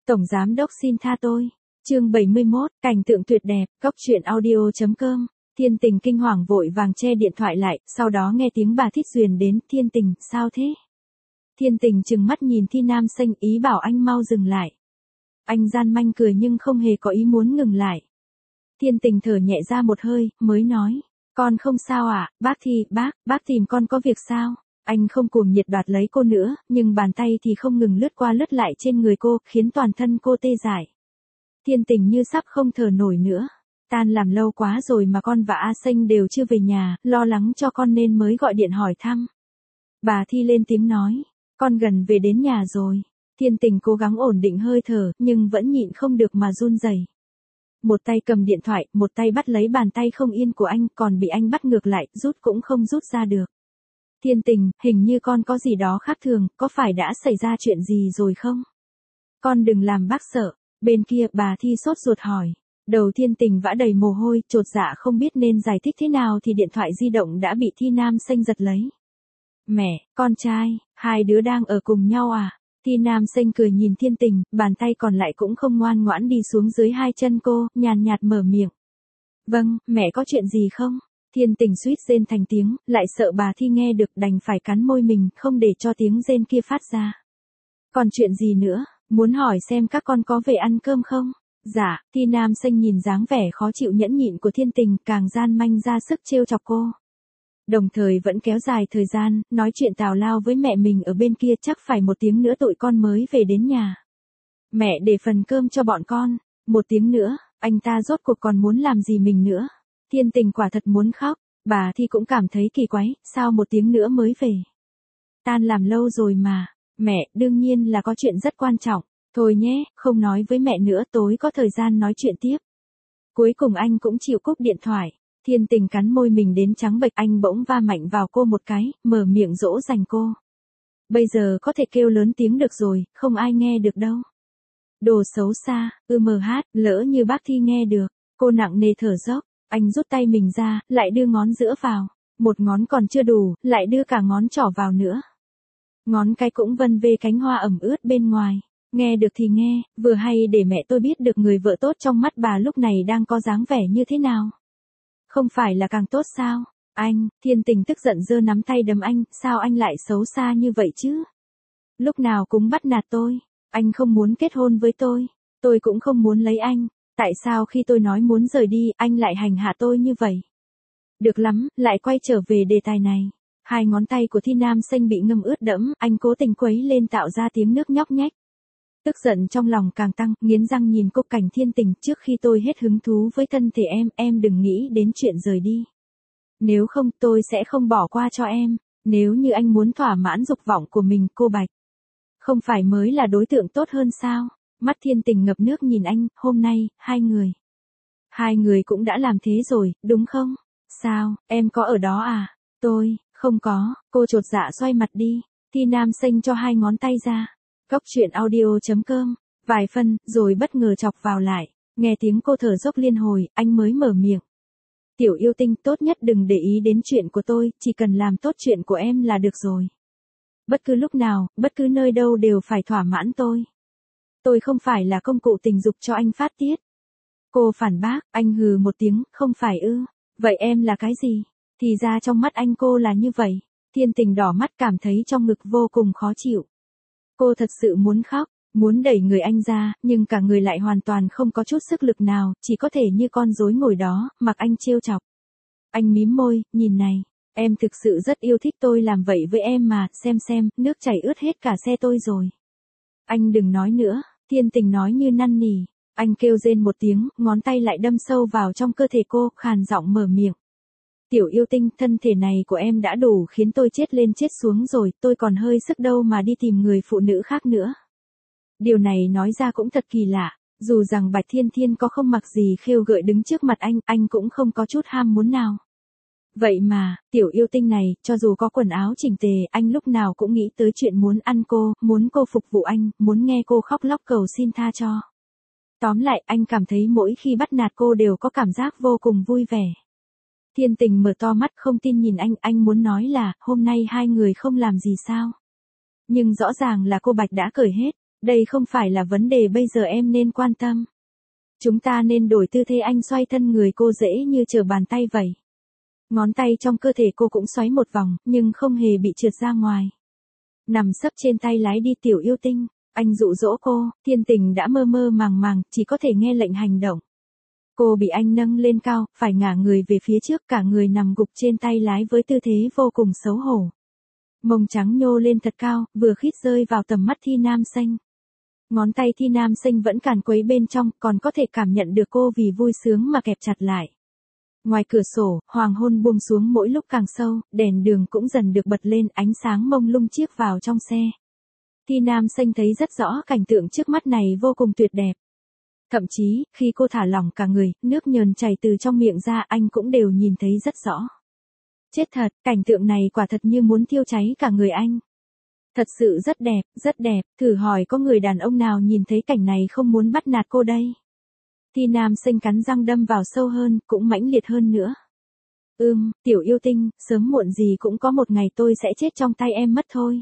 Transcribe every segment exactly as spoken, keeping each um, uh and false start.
Tổng giám đốc xin tha tôi. Chương bảy mươi mốt, cảnh tượng tuyệt đẹp, góc truyện audio chấm com. Thiên Tình kinh hoàng vội vàng che điện thoại lại, sau đó nghe tiếng bà Thích Duyên đến, Thiên Tình, sao thế? Thiên Tình trừng mắt nhìn Thi Nam Xanh, ý bảo anh mau dừng lại. Anh gian manh cười nhưng không hề có ý muốn ngừng lại. Thiên Tình thở nhẹ ra một hơi, mới nói, con không sao à, bác Thi, bác, bác tìm con có việc sao? Anh không cuồng nhiệt đoạt lấy cô nữa, nhưng bàn tay thì không ngừng lướt qua lướt lại trên người cô, khiến toàn thân cô tê dại. Thiên Tình như sắp không thở nổi nữa. Tan làm lâu quá rồi mà con và A Xanh đều chưa về nhà, lo lắng cho con nên mới gọi điện hỏi thăm. Bà Thi lên tiếng nói, con gần về đến nhà rồi. Thiên Tình cố gắng ổn định hơi thở, nhưng vẫn nhịn không được mà run rẩy. Một tay cầm điện thoại, một tay bắt lấy bàn tay không yên của anh, còn bị anh bắt ngược lại, rút cũng không rút ra được. Thiên Tình, hình như con có gì đó khác thường, có phải đã xảy ra chuyện gì rồi không? Con đừng làm bác sợ. Bên kia, bà Thi sốt ruột hỏi. Đầu Thiên Tình vã đầy mồ hôi, chột dạ không biết nên giải thích thế nào thì điện thoại di động đã bị Thi Nam Xanh giật lấy. Mẹ, con trai, hai đứa đang ở cùng nhau à? Thi Nam Xanh cười nhìn Thiên Tình, bàn tay còn lại cũng không ngoan ngoãn đi xuống dưới hai chân cô, nhàn nhạt mở miệng. Vâng, mẹ có chuyện gì không? Thiên Tình suýt rên thành tiếng, lại sợ bà Thi nghe được đành phải cắn môi mình, không để cho tiếng rên kia phát ra. Còn chuyện gì nữa, muốn hỏi xem các con có về ăn cơm không? Dạ, Thi Nam Xanh nhìn dáng vẻ khó chịu nhẫn nhịn của Thiên Tình, càng gian manh ra sức trêu chọc cô. Đồng thời vẫn kéo dài thời gian, nói chuyện tào lao với mẹ mình ở bên kia, chắc phải một tiếng nữa tụi con mới về đến nhà. Mẹ để phần cơm cho bọn con, một tiếng nữa, anh ta rốt cuộc còn muốn làm gì mình nữa. Thiên Tình quả thật muốn khóc, bà Thi cũng cảm thấy kỳ quái, sao một tiếng nữa mới về. Tan làm lâu rồi mà, mẹ, đương nhiên là có chuyện rất quan trọng. Thôi nhé, không nói với mẹ nữa, tối có thời gian nói chuyện tiếp. Cuối cùng anh cũng chịu cúp điện thoại. Thiên Tình cắn môi mình đến trắng bệch, anh bỗng va mạnh vào cô một cái, mở miệng dỗ dành cô. Bây giờ có thể kêu lớn tiếng được rồi, không ai nghe được đâu. Đồ xấu xa, ư mờ hát, lỡ như bác Thi nghe được. Cô nặng nề thở dốc, anh rút tay mình ra, lại đưa ngón giữa vào. Một ngón còn chưa đủ, lại đưa cả ngón trỏ vào nữa. Ngón cái cũng vân vê cánh hoa ẩm ướt bên ngoài. Nghe được thì nghe, vừa hay để mẹ tôi biết được người vợ tốt trong mắt bà lúc này đang có dáng vẻ như thế nào. Không phải là càng tốt sao? Anh, Thiên Tình tức giận giơ nắm tay đấm anh, sao anh lại xấu xa như vậy chứ? Lúc nào cũng bắt nạt tôi, anh không muốn kết hôn với tôi, tôi cũng không muốn lấy anh, tại sao khi tôi nói muốn rời đi, anh lại hành hạ tôi như vậy? Được lắm, lại quay trở về đề tài này. Hai ngón tay của Thi Nam Xanh bị ngâm ướt đẫm, anh cố tình quấy lên tạo ra tiếng nước nhóc nhách. Tức giận trong lòng càng tăng, nghiến răng nhìn cô Cảnh Thiên Tình, trước khi tôi hết hứng thú với thân thể em, em đừng nghĩ đến chuyện rời đi. Nếu không, tôi sẽ không bỏ qua cho em, nếu như anh muốn thỏa mãn dục vọng của mình, cô Bạch. Không phải mới là đối tượng tốt hơn sao? Mắt Thiên Tình ngập nước nhìn anh, hôm nay, hai người. Hai người cũng đã làm thế rồi, đúng không? Sao, em có ở đó à? Tôi, không có, cô chột dạ xoay mặt đi. Thi Nam Xanh cho hai ngón tay ra. Góc truyện audio chấm com, vài phân, rồi bất ngờ chọc vào lại, nghe tiếng cô thở dốc liên hồi, anh mới mở miệng. Tiểu yêu tinh, tốt nhất đừng để ý đến chuyện của tôi, chỉ cần làm tốt chuyện của em là được rồi. Bất cứ lúc nào, bất cứ nơi đâu đều phải thỏa mãn tôi. Tôi không phải là công cụ tình dục cho anh phát tiết. Cô phản bác, anh hừ một tiếng, không phải ư, vậy em là cái gì? Thì ra trong mắt anh cô là như vậy. Thiên Tình đỏ mắt cảm thấy trong ngực vô cùng khó chịu. Cô thật sự muốn khóc, muốn đẩy người anh ra, nhưng cả người lại hoàn toàn không có chút sức lực nào, chỉ có thể như con rối ngồi đó, mặc anh trêu chọc. Anh mím môi, nhìn này, em thực sự rất yêu thích tôi làm vậy với em mà, xem xem, nước chảy ướt hết cả xe tôi rồi. Anh đừng nói nữa, Thiên Tình nói như năn nỉ, anh kêu rên một tiếng, ngón tay lại đâm sâu vào trong cơ thể cô, khàn giọng mở miệng. Tiểu yêu tinh, thân thể này của em đã đủ khiến tôi chết lên chết xuống rồi, tôi còn hơi sức đâu mà đi tìm người phụ nữ khác nữa. Điều này nói ra cũng thật kỳ lạ, dù rằng Bạch Thiên Thiên có không mặc gì khêu gợi đứng trước mặt anh, anh cũng không có chút ham muốn nào. Vậy mà, tiểu yêu tinh này, cho dù có quần áo chỉnh tề, anh lúc nào cũng nghĩ tới chuyện muốn ăn cô, muốn cô phục vụ anh, muốn nghe cô khóc lóc cầu xin tha cho. Tóm lại, anh cảm thấy mỗi khi bắt nạt cô đều có cảm giác vô cùng vui vẻ. Thiên Tình mở to mắt không tin nhìn anh, anh muốn nói là, hôm nay hai người không làm gì sao. Nhưng rõ ràng là cô Bạch đã cởi hết, Đây không phải là vấn đề bây giờ em nên quan tâm. Chúng ta nên đổi tư thế. Anh xoay thân người cô dễ như trở bàn tay vậy. Ngón tay trong cơ thể cô cũng xoáy một vòng, nhưng không hề bị trượt ra ngoài. Nằm sấp trên tay lái đi Tiểu Yêu Tinh. Anh dụ dỗ cô, Thiên Tình đã mơ mơ màng màng, chỉ có thể nghe lệnh hành động. Cô bị anh nâng lên cao, phải ngả người về phía trước, cả người nằm gục trên tay lái với tư thế vô cùng xấu hổ. Mông trắng nhô lên thật cao, vừa khít rơi vào tầm mắt Thi Nam Xanh. Ngón tay Thi Nam Xanh vẫn càn quấy bên trong, còn có thể cảm nhận được cô vì vui sướng mà kẹp chặt lại. Ngoài cửa sổ, hoàng hôn buông xuống mỗi lúc càng sâu, đèn đường cũng dần được bật lên, ánh sáng mông lung chiếc vào trong xe. Thi Nam Xanh thấy rất rõ cảnh tượng trước mắt này vô cùng tuyệt đẹp. Thậm chí, khi cô thả lỏng cả người, nước nhờn chảy từ trong miệng ra anh cũng đều nhìn thấy rất rõ. Chết thật, cảnh tượng này quả thật như muốn thiêu cháy cả người anh. Thật sự rất đẹp, rất đẹp, thử hỏi có người đàn ông nào nhìn thấy cảnh này không muốn bắt nạt cô đây. Thi Nam Xanh cắn răng đâm vào sâu hơn, cũng mãnh liệt hơn nữa. Ưm, Tiểu Yêu Tinh, sớm muộn gì cũng có một ngày tôi sẽ chết trong tay em mất thôi.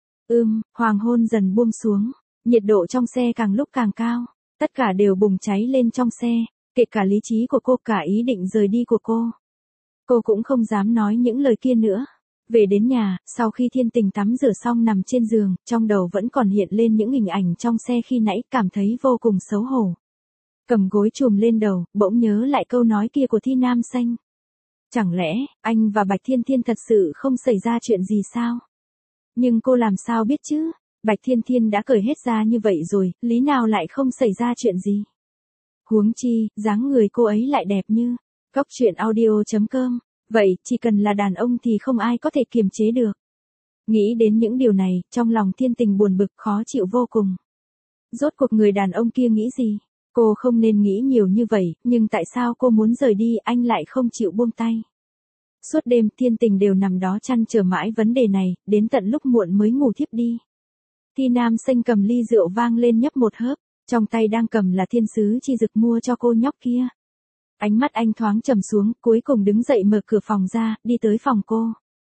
Ưm, hoàng hôn dần buông xuống, nhiệt độ trong xe càng lúc càng cao, tất cả đều bùng cháy lên trong xe, kể cả lý trí của cô, cả ý định rời đi của cô. Cô cũng không dám nói những lời kia nữa. Về đến nhà, sau khi Thiên Tình tắm rửa xong nằm trên giường, trong đầu vẫn còn hiện lên những hình ảnh trong xe khi nãy, cảm thấy vô cùng xấu hổ. Cầm gối chùm lên đầu, bỗng nhớ lại câu nói kia của Thi Nam Xanh. Chẳng lẽ, anh và Bạch Thiên Thiên thật sự không xảy ra chuyện gì sao? Nhưng cô làm sao biết chứ? Bạch Thiên Thiên đã cởi hết ra như vậy rồi, lý nào lại không xảy ra chuyện gì? Huống chi, dáng người cô ấy lại đẹp như. Cóc truyện audio chấm com. Vậy, chỉ cần là đàn ông thì không ai có thể kiềm chế được. Nghĩ đến những điều này, trong lòng Thiên Tình buồn bực khó chịu vô cùng. Rốt cuộc người đàn ông kia nghĩ gì? Cô không nên nghĩ nhiều như vậy, nhưng tại sao cô muốn rời đi anh lại không chịu buông tay? Suốt đêm Thiên Tình đều nằm đó chăn chờ mãi vấn đề này, đến tận lúc muộn mới ngủ thiếp đi. Thi Nam Xanh cầm ly rượu vang lên nhấp một hớp, trong tay đang cầm là thiên sứ chi dực mua cho cô nhóc kia. Ánh mắt anh thoáng trầm xuống, cuối cùng đứng dậy mở cửa phòng ra, đi tới phòng cô.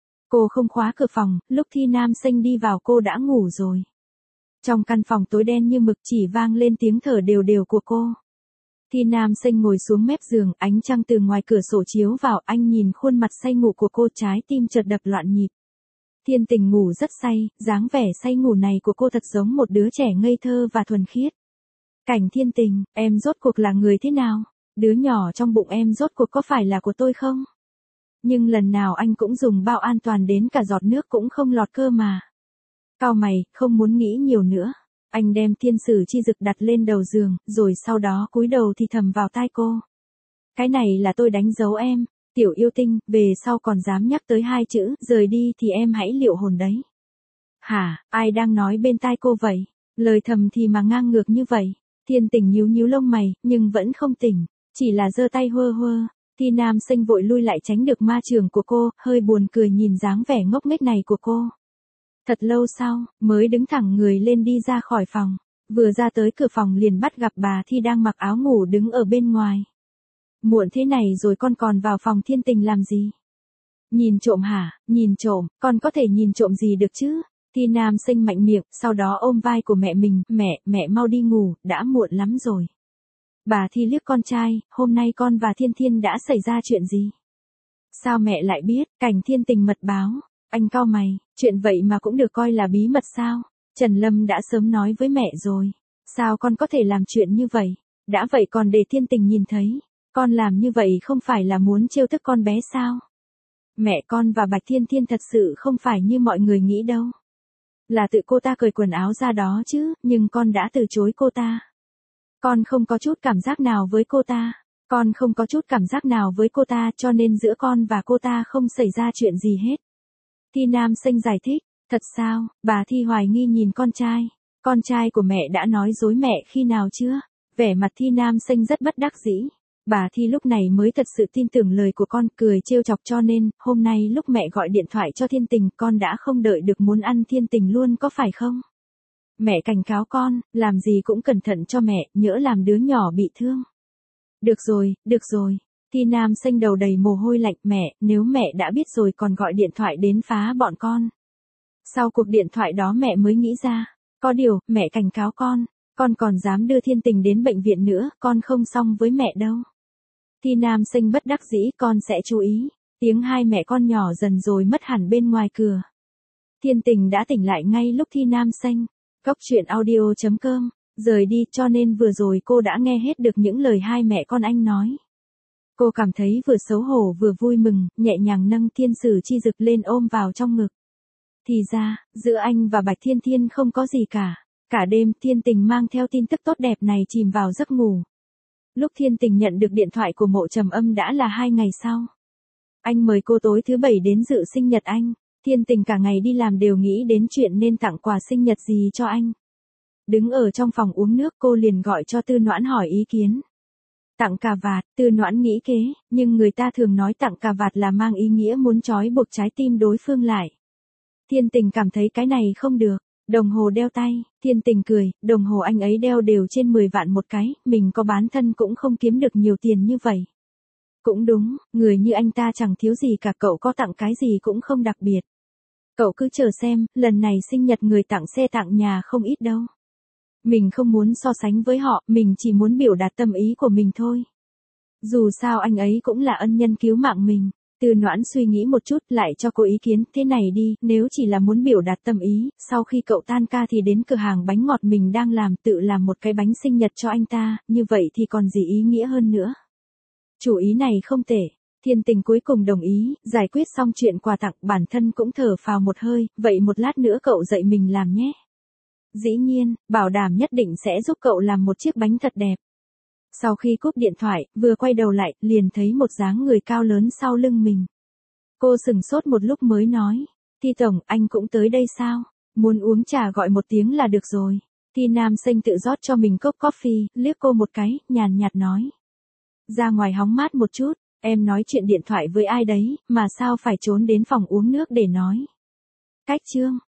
Cô không khóa cửa phòng, lúc Thi Nam Xanh đi vào cô đã ngủ rồi. Trong căn phòng tối đen như mực chỉ vang lên tiếng thở đều đều của cô. Thi Nam Xanh ngồi xuống mép giường, ánh trăng từ ngoài cửa sổ chiếu vào, anh nhìn khuôn mặt say ngủ của cô, trái tim chợt đập loạn nhịp. Thiên Tình ngủ rất say, dáng vẻ say ngủ này của cô thật giống một đứa trẻ ngây thơ và thuần khiết. Cảnh Thiên Tình, em rốt cuộc là người thế nào? Đứa nhỏ trong bụng em rốt cuộc có phải là của tôi không? Nhưng lần nào anh cũng dùng bao an toàn đến cả giọt nước cũng không lọt cơ mà. Cau mày, không muốn nghĩ nhiều nữa. Anh đem thiên sử chi dực đặt lên đầu giường, rồi sau đó cúi đầu thì thầm vào tai cô. Cái này là tôi đánh dấu em, Tiểu Yêu Tinh, về sau còn dám nhắc tới hai chữ, rời đi thì em hãy liệu hồn đấy. Hả, ai đang nói bên tai cô vậy? Lời thầm thì mà ngang ngược như vậy. Thiên Tình nhíu nhíu lông mày, nhưng vẫn không tỉnh, chỉ là giơ tay hơ hơ. Thi Nam Xanh vội lui lại tránh được ma trường của cô, hơi buồn cười nhìn dáng vẻ ngốc nghếch này của cô. Thật lâu sau, mới đứng thẳng người lên đi ra khỏi phòng. Vừa ra tới cửa phòng liền bắt gặp bà Thi đang mặc áo ngủ đứng ở bên ngoài. Muộn thế này rồi con còn vào phòng Thiên Tình làm gì? Nhìn trộm hả? Nhìn trộm, con có thể nhìn trộm gì được chứ? Thi Nam Xanh mạnh miệng, sau đó ôm vai của mẹ mình, mẹ, mẹ mau đi ngủ, đã muộn lắm rồi. Bà Thi liếc con trai, hôm nay con và Thiên Thiên đã xảy ra chuyện gì? Sao mẹ lại biết? Cảnh Thiên Tình mật báo. Anh cau mày, chuyện vậy mà cũng được coi là bí mật sao? Trần Lâm đã sớm nói với mẹ rồi. Sao con có thể làm chuyện như vậy? Đã vậy còn để Thiên Tình nhìn thấy. Con làm như vậy không phải là muốn trêu tức con bé sao? Mẹ con và Bạch Thiên Thiên thật sự không phải như mọi người nghĩ đâu. Là tự cô ta cởi quần áo ra đó chứ, nhưng con đã từ chối cô ta. Con không có chút cảm giác nào với cô ta. Con không có chút cảm giác nào với cô ta cho nên giữa con và cô ta không xảy ra chuyện gì hết. Thi Nam Xanh giải thích, thật sao? Bà Thi hoài nghi nhìn con trai. Con trai của mẹ đã nói dối mẹ khi nào chưa? Vẻ mặt Thi Nam Xanh rất bất đắc dĩ. Bà Thi lúc này mới thật sự tin tưởng lời của con, cười trêu chọc cho nên, hôm nay lúc mẹ gọi điện thoại cho Thiên Tình, con đã không đợi được muốn ăn Thiên Tình luôn có phải không? Mẹ cảnh cáo con, làm gì cũng cẩn thận cho mẹ, nhỡ làm đứa nhỏ bị thương. Được rồi, được rồi. Thi Nam Xanh đầu đầy mồ hôi lạnh, mẹ, nếu mẹ đã biết rồi còn gọi điện thoại đến phá bọn con. Sau cuộc điện thoại đó mẹ mới nghĩ ra, Có điều, mẹ cảnh cáo con, con còn dám đưa Thiên Tình đến bệnh viện nữa, con không xong với mẹ đâu. Thi Nam Sinh bất đắc dĩ, con sẽ chú ý. Tiếng hai mẹ con nhỏ dần rồi mất hẳn bên ngoài cửa. Thiên Tình đã tỉnh lại ngay lúc Thi Nam Sinh. Cốc truyện audio chấm com, rời đi, cho nên vừa rồi cô đã nghe hết được những lời hai mẹ con anh nói. Cô cảm thấy vừa xấu hổ vừa vui mừng, nhẹ nhàng nâng Thiên Sử Chi Dực lên ôm vào trong ngực. Thì ra, giữa anh và Bạch Thiên Thiên không có gì cả. Cả đêm, Thiên Tình mang theo tin tức tốt đẹp này chìm vào giấc ngủ. Lúc Thiên Tình nhận được điện thoại của Mộ Trầm Âm đã là hai ngày sau. Anh mời cô tối thứ bảy đến dự sinh nhật anh. Thiên Tình cả ngày đi làm đều nghĩ đến chuyện nên tặng quà sinh nhật gì cho anh. Đứng ở trong phòng uống nước, cô liền gọi cho Tư Noãn hỏi ý kiến. Tặng cà vạt, Tư Noãn nghĩ kế, nhưng người ta thường nói tặng cà vạt là mang ý nghĩa muốn trói buộc trái tim đối phương lại. Thiên Tình cảm thấy cái này không được. Đồng hồ đeo tay, Thiên Tình cười, đồng hồ anh ấy đeo đều trên mười vạn một cái, mình có bán thân cũng không kiếm được nhiều tiền như vậy. Cũng đúng, người như anh ta chẳng thiếu gì cả, cậu có tặng cái gì cũng không đặc biệt. Cậu cứ chờ xem, lần này sinh nhật người tặng xe tặng nhà không ít đâu. Mình không muốn so sánh với họ, mình chỉ muốn biểu đạt tâm ý của mình thôi. Dù sao anh ấy cũng là ân nhân cứu mạng mình. Tư Noãn suy nghĩ một chút lại cho cô ý kiến, thế này đi, nếu chỉ là muốn biểu đạt tâm ý, sau khi cậu tan ca thì đến cửa hàng bánh ngọt mình đang làm tự làm một cái bánh sinh nhật cho anh ta, như vậy thì còn gì ý nghĩa hơn nữa. Chủ ý này không tệ. Thiên Tình cuối cùng đồng ý, giải quyết xong chuyện quà tặng, bản thân cũng thở phào một hơi, vậy một lát nữa cậu dạy mình làm nhé. Dĩ nhiên, bảo đảm nhất định sẽ giúp cậu làm một chiếc bánh thật đẹp. Sau khi cúp điện thoại, vừa quay đầu lại, liền thấy một dáng người cao lớn sau lưng mình. Cô sừng sốt một lúc mới nói, Thi Tổng, anh cũng tới đây sao? Muốn uống trà gọi một tiếng là được rồi. Thi Nam Sinh tự rót cho mình cốc coffee, liếc cô một cái, nhàn nhạt nói. Ra ngoài hóng mát một chút, em nói chuyện điện thoại với ai đấy, mà sao phải trốn đến phòng uống nước để nói. Cách chương.